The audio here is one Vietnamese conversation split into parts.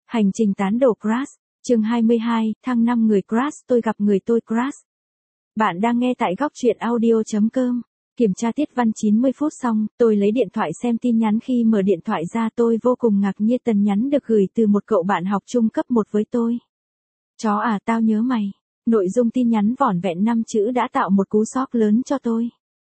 Hành trình tán đổ crush, chương 22, tháng 5 người crush tôi gặp người tôi crush. Bạn đang nghe tại góc truyện audio.com. Kiểm tra tiết văn 90 phút xong, tôi lấy điện thoại xem tin nhắn. Khi mở điện thoại ra tôi vô cùng ngạc nhiên, tin nhắn được gửi từ một cậu bạn học chung cấp 1 với tôi. Chó à, tao nhớ mày. Nội dung tin nhắn vỏn vẹn 5 chữ đã tạo một cú sốc lớn cho tôi.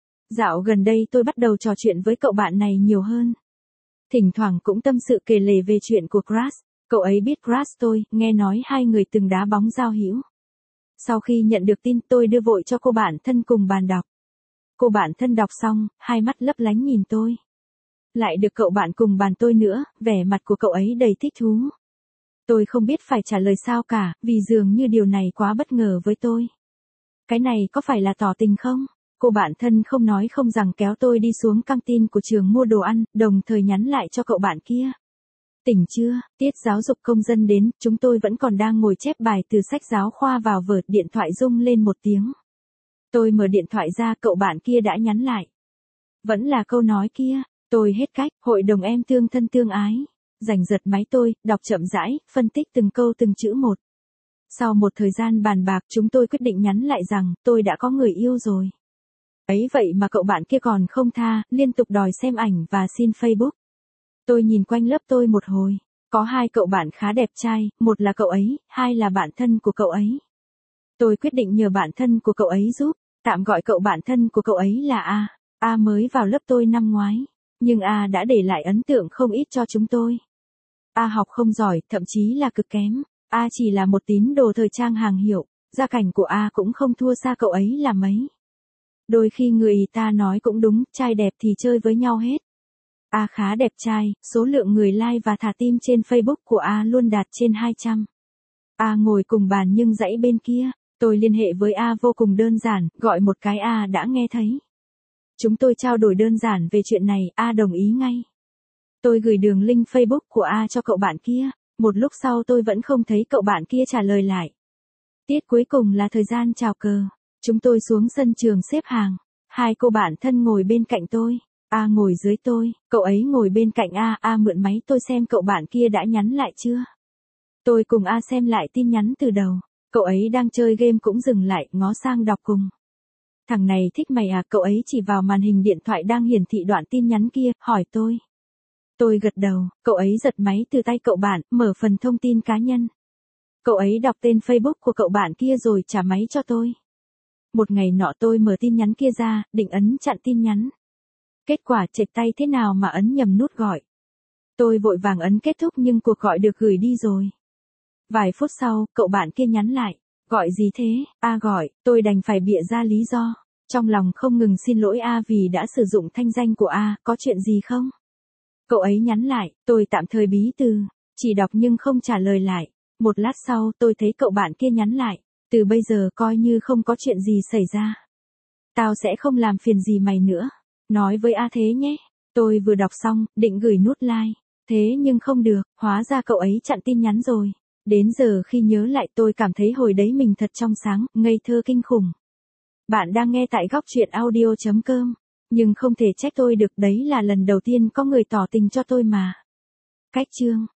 Dạo gần đây tôi bắt đầu trò chuyện với cậu bạn này nhiều hơn. Thỉnh thoảng cũng tâm sự kể lể về chuyện của crush. Cậu ấy biết crush tôi, nghe nói hai người từng đá bóng giao hữu. Sau khi nhận được tin tôi đưa vội cho cô bạn thân cùng bàn đọc. Cô bạn thân đọc xong, hai mắt lấp lánh nhìn tôi. Lại được cậu bạn cùng bàn tôi nữa, vẻ mặt của cậu ấy đầy thích thú. Tôi không biết phải trả lời sao cả, vì dường như điều này quá bất ngờ với tôi. Cái này có phải là tỏ tình không? Cô bạn thân không nói không rằng kéo tôi đi xuống căng tin của trường mua đồ ăn, đồng thời nhắn lại cho cậu bạn kia. Tỉnh chưa, tiết giáo dục công dân đến, chúng tôi vẫn còn đang ngồi chép bài từ sách giáo khoa vào vở, điện thoại rung lên một tiếng. Tôi mở điện thoại ra, cậu bạn kia đã nhắn lại. Vẫn là câu nói kia, tôi hết cách, hội đồng em tương thân tương ái. Giành giật máy tôi, đọc chậm rãi, phân tích từng câu từng chữ một. Sau một thời gian bàn bạc chúng tôi quyết định nhắn lại rằng, tôi đã có người yêu rồi. Ấy vậy mà cậu bạn kia còn không tha, liên tục đòi xem ảnh và xin Facebook. Tôi nhìn quanh lớp tôi một hồi, có hai cậu bạn khá đẹp trai, một là cậu ấy, hai là bạn thân của cậu ấy. Tôi quyết định nhờ bạn thân của cậu ấy giúp, tạm gọi cậu bạn thân của cậu ấy là A. A mới vào lớp tôi năm ngoái, nhưng A đã để lại ấn tượng không ít cho chúng tôi. A học không giỏi, thậm chí là cực kém. A chỉ là một tín đồ thời trang hàng hiệu, gia cảnh của A cũng không thua xa cậu ấy là mấy. Đôi khi người ta nói cũng đúng, trai đẹp thì chơi với nhau hết. A khá đẹp trai, số lượng người like và thả tim trên Facebook của A luôn đạt trên 200. A ngồi cùng bàn nhưng dãy bên kia, tôi liên hệ với A vô cùng đơn giản, gọi một cái A đã nghe thấy. Chúng tôi trao đổi đơn giản về chuyện này, A đồng ý ngay. Tôi gửi đường link Facebook của A cho cậu bạn kia, một lúc sau tôi vẫn không thấy cậu bạn kia trả lời lại. Tiết cuối cùng là thời gian chào cờ, chúng tôi xuống sân trường xếp hàng, hai cô bạn thân ngồi bên cạnh tôi. A ngồi dưới tôi, cậu ấy ngồi bên cạnh A. A mượn máy tôi xem cậu bạn kia đã nhắn lại chưa. Tôi cùng A xem lại tin nhắn từ đầu. Cậu ấy đang chơi game cũng dừng lại, ngó sang đọc cùng. Thằng này thích mày à, cậu ấy chỉ vào màn hình điện thoại đang hiển thị đoạn tin nhắn kia, hỏi tôi. Tôi gật đầu, cậu ấy giật máy từ tay cậu bạn, mở phần thông tin cá nhân. Cậu ấy đọc tên Facebook của cậu bạn kia rồi trả máy cho tôi. Một ngày nọ tôi mở tin nhắn kia ra, định ấn chặn tin nhắn. Kết quả chệch tay thế nào mà ấn nhầm nút gọi. Tôi vội vàng ấn kết thúc nhưng cuộc gọi được gửi đi rồi. Vài phút sau, cậu bạn kia nhắn lại. Gọi gì thế? A gọi, tôi đành phải bịa ra lý do. Trong lòng không ngừng xin lỗi A vì đã sử dụng thanh danh của A, có chuyện gì không? Cậu ấy nhắn lại, tôi tạm thời bí từ, chỉ đọc nhưng không trả lời lại. Một lát sau tôi thấy cậu bạn kia nhắn lại. Từ bây giờ coi như không có chuyện gì xảy ra. Tao sẽ không làm phiền gì mày nữa. Nói với A thế nhé. Tôi vừa đọc xong, định gửi nút like. Thế nhưng không được, hóa ra cậu ấy chặn tin nhắn rồi. Đến giờ khi nhớ lại tôi cảm thấy hồi đấy mình thật trong sáng, ngây thơ kinh khủng. Bạn đang nghe tại góc truyện audio.com. Nhưng không thể trách tôi được, đấy là lần đầu tiên có người tỏ tình cho tôi mà. Cách chương.